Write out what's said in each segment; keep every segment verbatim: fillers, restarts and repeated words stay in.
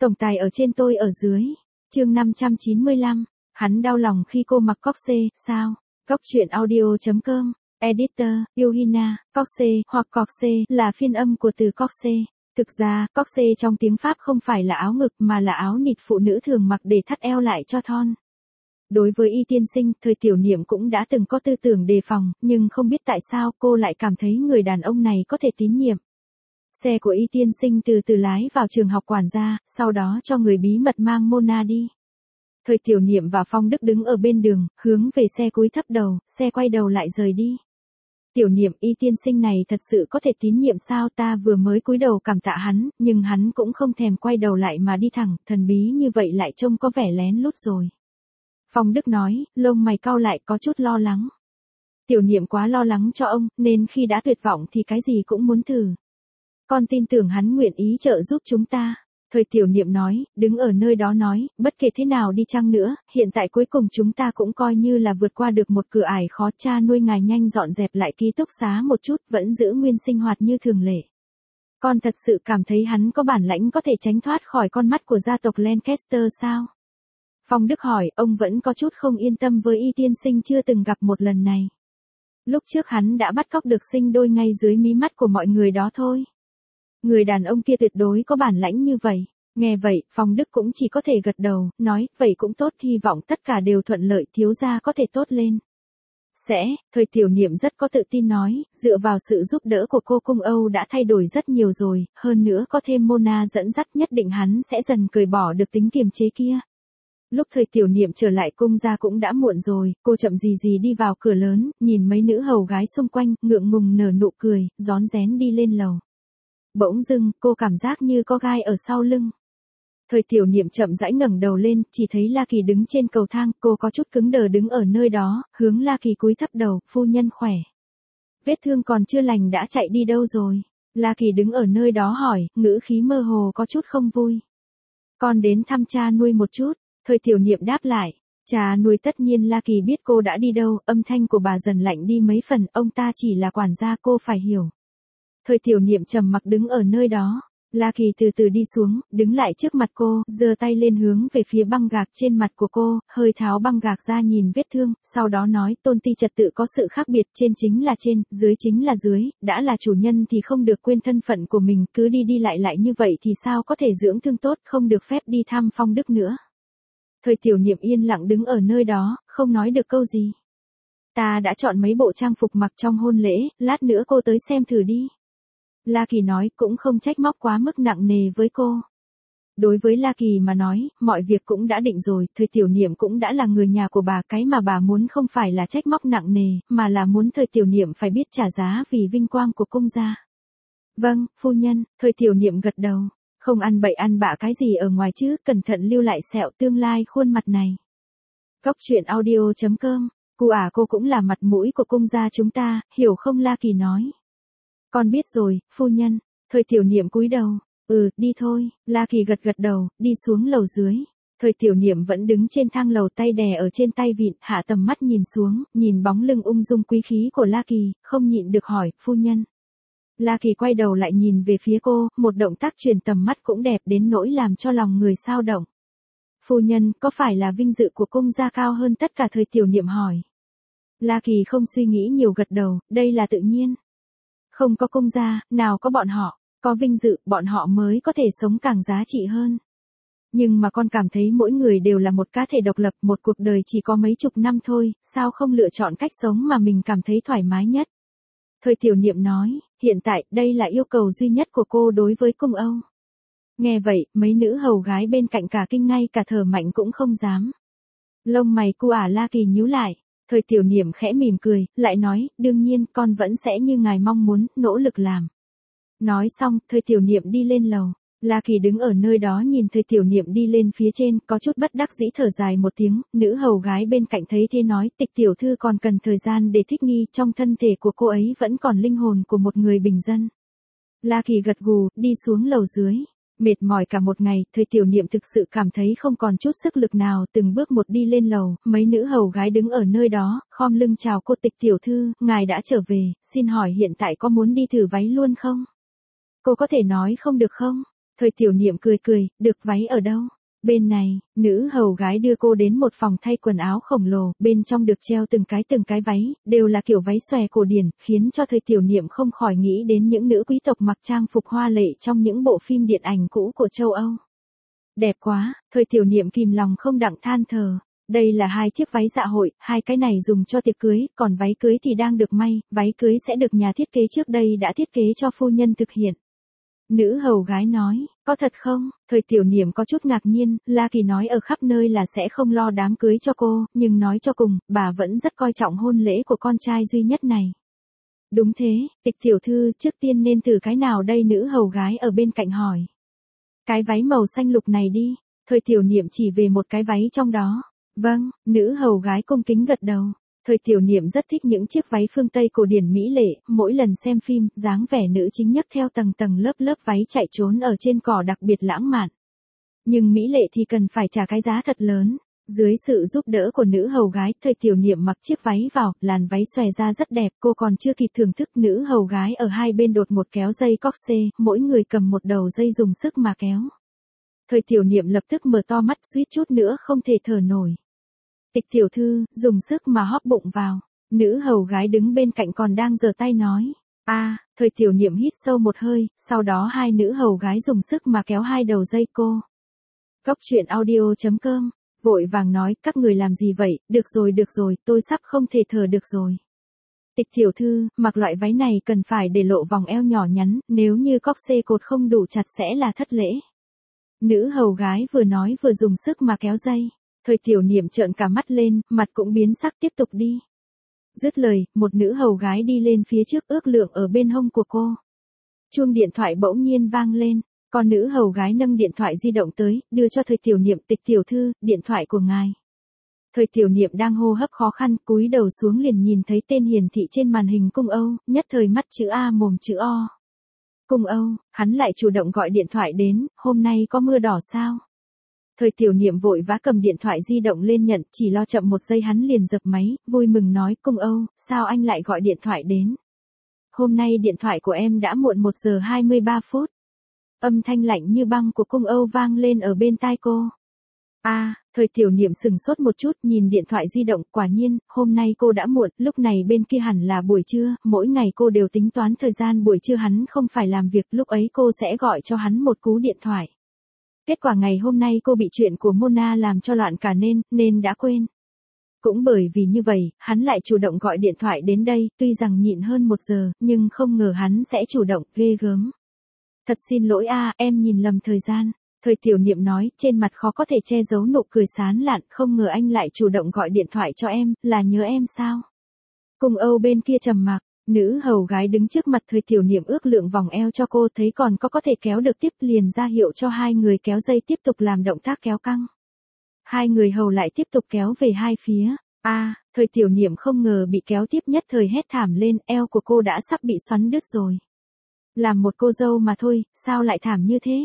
Tổng tài ở trên tôi ở dưới. Chương năm trăm chín mươi lăm, hắn đau lòng khi cô mặc corsê, sao? Góc truyện audio chấm com, editor, Yuhina, corsê, hoặc corsê, là phiên âm của từ corsê. Thực ra, corsê trong tiếng Pháp không phải là áo ngực mà là áo nịt phụ nữ thường mặc để thắt eo lại cho thon. Đối với Y tiên sinh, thời tiểu niệm cũng đã từng có tư tưởng đề phòng, nhưng không biết tại sao cô lại cảm thấy người đàn ông này có thể tín nhiệm. Xe của Y tiên sinh từ từ lái vào trường học quản gia, sau đó cho người bí mật mang Mona đi. Thời tiểu niệm và Phong Đức đứng ở bên đường, hướng về xe cúi thấp đầu, xe quay đầu lại rời đi. Tiểu niệm, Y tiên sinh này thật sự có thể tín nhiệm sao? Ta vừa mới cúi đầu cảm tạ hắn, nhưng hắn cũng không thèm quay đầu lại mà đi thẳng, thần bí như vậy lại trông có vẻ lén lút rồi. Phong Đức nói, lông mày cau lại, có chút lo lắng. Tiểu niệm quá lo lắng cho ông, nên khi đã tuyệt vọng thì cái gì cũng muốn thử. Con tin tưởng hắn nguyện ý trợ giúp chúng ta. Thời tiểu niệm nói, đứng ở nơi đó nói, bất kể thế nào đi chăng nữa, hiện tại cuối cùng chúng ta cũng coi như là vượt qua được một cửa ải khó. Cha nuôi ngài nhanh dọn dẹp lại ký túc xá một chút, vẫn giữ nguyên sinh hoạt như thường lệ. Con thật sự cảm thấy hắn có bản lãnh có thể tránh thoát khỏi con mắt của gia tộc Lancaster sao? Phong Đức hỏi, ông vẫn có chút không yên tâm với Y tiên sinh chưa từng gặp một lần này. Lúc trước hắn đã bắt cóc được sinh đôi ngay dưới mí mắt của mọi người đó thôi. Người đàn ông kia tuyệt đối có bản lãnh như vậy. Nghe vậy, Phong Đức cũng chỉ có thể gật đầu, nói, vậy cũng tốt, hy vọng tất cả đều thuận lợi, thiếu gia có thể tốt lên. Sẽ, thời tiểu niệm rất có tự tin nói, dựa vào sự giúp đỡ của cô, cung Âu đã thay đổi rất nhiều rồi, hơn nữa có thêm Mona dẫn dắt nhất định hắn sẽ dần cởi bỏ được tính kiềm chế kia. Lúc thời tiểu niệm trở lại cung gia cũng đã muộn rồi, cô chậm gì gì đi vào cửa lớn, nhìn mấy nữ hầu gái xung quanh, ngượng ngùng nở nụ cười, rón rén đi lên lầu. Bỗng dưng, cô cảm giác như có gai ở sau lưng. Thời tiểu niệm chậm rãi ngẩng đầu lên, chỉ thấy La Kỳ đứng trên cầu thang, cô có chút cứng đờ đứng ở nơi đó, hướng La Kỳ cúi thấp đầu, phu nhân khỏe. Vết thương còn chưa lành đã chạy đi đâu rồi? La Kỳ đứng ở nơi đó hỏi, ngữ khí mơ hồ có chút không vui. Con đến thăm cha nuôi một chút. Thời tiểu niệm đáp lại, cha nuôi tất nhiên La Kỳ biết cô đã đi đâu, âm thanh của bà dần lạnh đi mấy phần, ông ta chỉ là quản gia cô phải hiểu. Thời tiểu niệm trầm mặc đứng ở nơi đó, La Kỳ từ từ đi xuống, đứng lại trước mặt cô, giơ tay lên hướng về phía băng gạc trên mặt của cô, hơi tháo băng gạc ra nhìn vết thương, sau đó nói, tôn ti trật tự có sự khác biệt, trên chính là trên, dưới chính là dưới, đã là chủ nhân thì không được quên thân phận của mình, cứ đi đi lại lại như vậy thì sao có thể dưỡng thương tốt, không được phép đi thăm Phong Đức nữa. Thời tiểu niệm yên lặng đứng ở nơi đó, không nói được câu gì. Ta đã chọn mấy bộ trang phục mặc trong hôn lễ, lát nữa cô tới xem thử đi. La Kỳ nói, cũng không trách móc quá mức nặng nề với cô. Đối với La Kỳ mà nói, mọi việc cũng đã định rồi, thời tiểu niệm cũng đã là người nhà của bà, cái mà bà muốn không phải là trách móc nặng nề, mà là muốn thời tiểu niệm phải biết trả giá vì vinh quang của cung gia. Vâng, phu nhân, thời tiểu niệm gật đầu. Không ăn bậy ăn bạ cái gì ở ngoài chứ, cẩn thận lưu lại sẹo tương lai khuôn mặt này. Góc truyện audio chấm com, cô à cô cũng là mặt mũi của cung gia chúng ta, hiểu không? La Kỳ nói. Con biết rồi, phu nhân. Thời tiểu niệm cúi đầu, ừ, đi thôi. La Kỳ gật gật đầu, đi xuống lầu dưới. Thời tiểu niệm vẫn đứng trên thang lầu, tay đè ở trên tay vịn, hạ tầm mắt nhìn xuống, nhìn bóng lưng ung dung quý khí của La Kỳ, không nhịn được hỏi, phu nhân. La Kỳ quay đầu lại nhìn về phía cô, một động tác truyền tầm mắt cũng đẹp đến nỗi làm cho lòng người xao động. Phu nhân, có phải là vinh dự của cung gia cao hơn tất cả? Thời tiểu niệm hỏi. La Kỳ không suy nghĩ nhiều gật đầu, đây là tự nhiên. Không có cung gia, nào có bọn họ, có vinh dự, bọn họ mới có thể sống càng giá trị hơn. Nhưng mà con cảm thấy mỗi người đều là một cá thể độc lập, một cuộc đời chỉ có mấy chục năm thôi, sao không lựa chọn cách sống mà mình cảm thấy thoải mái nhất? Thời tiểu niệm nói, hiện tại, đây là yêu cầu duy nhất của cô đối với cung Âu. Nghe vậy, mấy nữ hầu gái bên cạnh cả kinh, ngay cả thở mạnh cũng không dám. Lông mày cu ả La Kỳ nhíu lại, thời tiểu niệm khẽ mỉm cười, lại nói, đương nhiên, con vẫn sẽ như ngài mong muốn, nỗ lực làm. Nói xong, thời tiểu niệm đi lên lầu. La Kỳ đứng ở nơi đó nhìn thời tiểu niệm đi lên phía trên, có chút bất đắc dĩ thở dài một tiếng, nữ hầu gái bên cạnh thấy thế nói, Tịch tiểu thư còn cần thời gian để thích nghi, trong thân thể của cô ấy vẫn còn linh hồn của một người bình dân. La Kỳ gật gù, đi xuống lầu dưới. Mệt mỏi cả một ngày, thời tiểu niệm thực sự cảm thấy không còn chút sức lực nào, từng bước một đi lên lầu, mấy nữ hầu gái đứng ở nơi đó, khom lưng chào cô. Tịch tiểu thư, ngài đã trở về, xin hỏi hiện tại có muốn đi thử váy luôn không? Cô có thể nói không được không? Thời tiểu niệm cười cười, được váy ở đâu? Bên này, nữ hầu gái đưa cô đến một phòng thay quần áo khổng lồ, bên trong được treo từng cái từng cái váy, đều là kiểu váy xòe cổ điển, khiến cho thời tiểu niệm không khỏi nghĩ đến những nữ quý tộc mặc trang phục hoa lệ trong những bộ phim điện ảnh cũ của châu Âu. Đẹp quá, thời tiểu niệm kìm lòng không đặng than thở. Đây là hai chiếc váy dạ hội, hai cái này dùng cho tiệc cưới, còn váy cưới thì đang được may, váy cưới sẽ được nhà thiết kế trước đây đã thiết kế cho phu nhân thực hiện. Nữ hầu gái nói, có thật không? Thời tiểu niệm có chút ngạc nhiên, La Kỳ nói ở khắp nơi là sẽ không lo đám cưới cho cô, nhưng nói cho cùng, bà vẫn rất coi trọng hôn lễ của con trai duy nhất này. Đúng thế, Tịch tiểu thư, trước tiên nên thử cái nào đây? Nữ hầu gái ở bên cạnh hỏi. Cái váy màu xanh lục này đi, thời tiểu niệm chỉ về một cái váy trong đó. Vâng, nữ hầu gái cung kính gật đầu. Thời tiểu niệm rất thích những chiếc váy phương Tây cổ điển mỹ lệ, mỗi lần xem phim, dáng vẻ nữ chính nhấc theo tầng tầng lớp lớp váy chạy trốn ở trên cỏ đặc biệt lãng mạn. Nhưng mỹ lệ thì cần phải trả cái giá thật lớn. Dưới sự giúp đỡ của nữ hầu gái, thời tiểu niệm mặc chiếc váy vào, làn váy xòe ra rất đẹp, cô còn chưa kịp thưởng thức, nữ hầu gái ở hai bên đột ngột kéo dây corset, mỗi người cầm một đầu dây dùng sức mà kéo. Thời tiểu niệm lập tức mở to mắt, suýt chút nữa không thể thở nổi. Tịch tiểu thư, dùng sức mà hóp bụng vào. Nữ hầu gái đứng bên cạnh còn đang giở tay nói. A, à, thời tiểu niệm hít sâu một hơi, sau đó hai nữ hầu gái dùng sức mà kéo hai đầu dây cô. Góc truyện audio chấm com, vội vàng nói, các người làm gì vậy? Được rồi được rồi, tôi sắp không thể thở được rồi. Tịch tiểu thư, mặc loại váy này cần phải để lộ vòng eo nhỏ nhắn, nếu như corset cột không đủ chặt sẽ là thất lễ. Nữ hầu gái vừa nói vừa dùng sức mà kéo dây. Thời tiểu niệm trợn cả mắt lên, mặt cũng biến sắc, tiếp tục đi. Dứt lời, một nữ hầu gái đi lên phía trước, ước lượng ở bên hông của cô. Chuông điện thoại bỗng nhiên vang lên, còn nữ hầu gái nâng điện thoại di động tới, đưa cho thời tiểu niệm. Tịch tiểu thư, điện thoại của ngài. Thời tiểu niệm đang hô hấp khó khăn, cúi đầu xuống liền nhìn thấy tên hiển thị trên màn hình Cung Âu, nhất thời mắt chữ A mồm chữ O. Cung Âu, hắn lại chủ động gọi điện thoại đến, hôm nay có mưa đỏ sao? Thời tiểu niệm vội vã cầm điện thoại di động lên nhận, chỉ lo chậm một giây hắn liền dập máy, vui mừng nói, Cung Âu, sao anh lại gọi điện thoại đến? Hôm nay điện thoại của em đã muộn một giờ hai mươi ba phút. Âm thanh lạnh như băng của Cung Âu vang lên ở bên tai cô. A, à, thời tiểu niệm sừng sốt một chút, nhìn điện thoại di động, quả nhiên, hôm nay cô đã muộn, lúc này bên kia hẳn là buổi trưa, mỗi ngày cô đều tính toán thời gian buổi trưa hắn không phải làm việc, lúc ấy cô sẽ gọi cho hắn một cú điện thoại. Kết quả ngày hôm nay cô bị chuyện của Mona làm cho loạn cả nên, nên đã quên. Cũng bởi vì như vậy, hắn lại chủ động gọi điện thoại đến đây, tuy rằng nhịn hơn một giờ, nhưng không ngờ hắn sẽ chủ động, ghê gớm. Thật xin lỗi a, em nhìn lầm thời gian. Thời tiểu niệm nói, trên mặt khó có thể che giấu nụ cười sán lạn, không ngờ anh lại chủ động gọi điện thoại cho em, là nhớ em sao? Cung Âu bên kia trầm mặc, nữ hầu gái đứng trước mặt thời tiểu niệm ước lượng vòng eo cho cô, thấy còn có có thể kéo được tiếp, liền ra hiệu cho hai người kéo dây tiếp tục làm động tác kéo căng. Hai người hầu lại tiếp tục kéo về hai phía. A, à, thời tiểu niệm không ngờ bị kéo tiếp, nhất thời hét thảm lên, eo của cô đã sắp bị xoắn đứt rồi. Làm một cô dâu mà thôi, sao lại thảm như thế?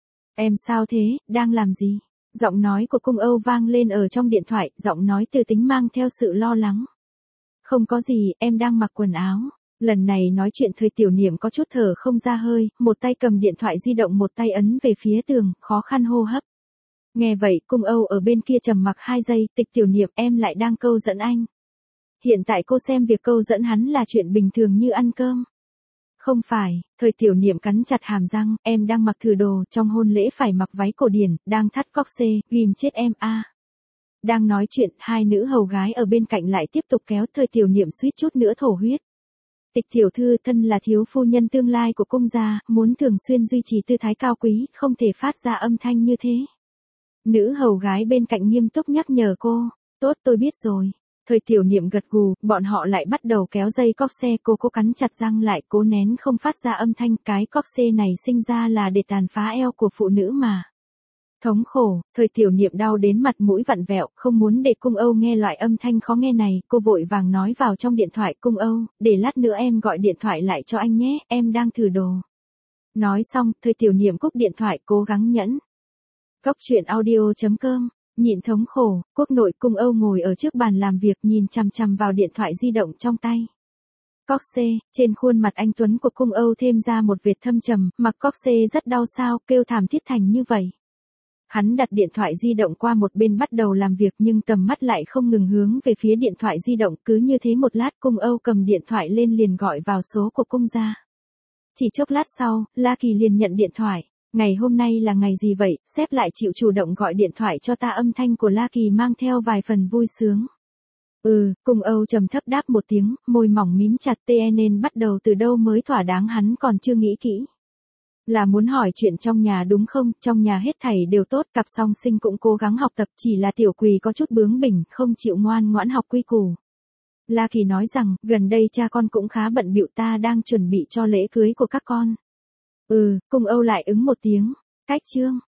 Em sao thế, đang làm gì? Giọng nói của Cung Âu vang lên ở trong điện thoại, giọng nói từ tính mang theo sự lo lắng. Không có gì, em đang mặc quần áo. Lần này nói chuyện thời tiểu niệm có chút thở không ra hơi, một tay cầm điện thoại di động một tay ấn về phía tường, khó khăn hô hấp. Nghe vậy, Cung Âu ở bên kia trầm mặc hai giây, Tịch tiểu niệm, em lại đang câu dẫn anh. Hiện tại cô xem việc câu dẫn hắn là chuyện bình thường như ăn cơm. Không phải, thời tiểu niệm cắn chặt hàm răng, em đang mặc thử đồ, trong hôn lễ phải mặc váy cổ điển, đang thắt corset, ghim chết em a. À. Đang nói chuyện, hai nữ hầu gái ở bên cạnh lại tiếp tục kéo, thời tiểu niệm suýt chút nữa thổ huyết. Tịch tiểu thư, thân là thiếu phu nhân tương lai của cung gia, muốn thường xuyên duy trì tư thái cao quý, không thể phát ra âm thanh như thế. Nữ hầu gái bên cạnh nghiêm túc nhắc nhở cô, tốt tôi biết rồi. Thời tiểu niệm gật gù, bọn họ lại bắt đầu kéo dây corset, cô cố cắn chặt răng lại, cố nén không phát ra âm thanh, cái corset này sinh ra là để tàn phá eo của phụ nữ mà. Thống khổ, thời tiểu niệm đau đến mặt mũi vặn vẹo, không muốn để Cung Âu nghe loại âm thanh khó nghe này, cô vội vàng nói vào trong điện thoại, Cung Âu, để lát nữa em gọi điện thoại lại cho anh nhé, em đang thử đồ. Nói xong, thời tiểu niệm cúp điện thoại, cố gắng nhẫn. Góc truyện audio chấm com, nhịn thống khổ, quốc nội Cung Âu ngồi ở trước bàn làm việc nhìn chằm chằm vào điện thoại di động trong tay. Coxe, trên khuôn mặt anh tuấn của cung Âu thêm ra một vệt thâm trầm, Mặc Coxe rất đau sao, kêu thảm thiết thành như vậy. Hắn đặt điện thoại di động qua một bên bắt đầu làm việc nhưng tầm mắt lại không ngừng hướng về phía điện thoại di động, cứ như thế một lát cung Âu cầm điện thoại lên liền gọi vào số của cung gia. Chỉ chốc lát sau, La Kỳ liền nhận điện thoại. Ngày hôm nay là ngày gì vậy, sếp lại chịu chủ động gọi điện thoại cho ta, âm thanh của La Kỳ mang theo vài phần vui sướng. Ừ, cung Âu trầm thấp đáp một tiếng, môi mỏng mím chặt, tê nên bắt đầu từ đâu mới thỏa đáng hắn còn chưa nghĩ kỹ. Là muốn hỏi chuyện trong nhà đúng không, trong nhà hết thảy đều tốt, cặp song sinh cũng cố gắng học tập, chỉ là tiểu Quỳ có chút bướng bỉnh, không chịu ngoan ngoãn học quy củ. La Kỳ nói rằng, gần đây cha con cũng khá bận bịu, ta đang chuẩn bị cho lễ cưới của các con. Ừ, cung Âu lại ứng một tiếng, cách chương.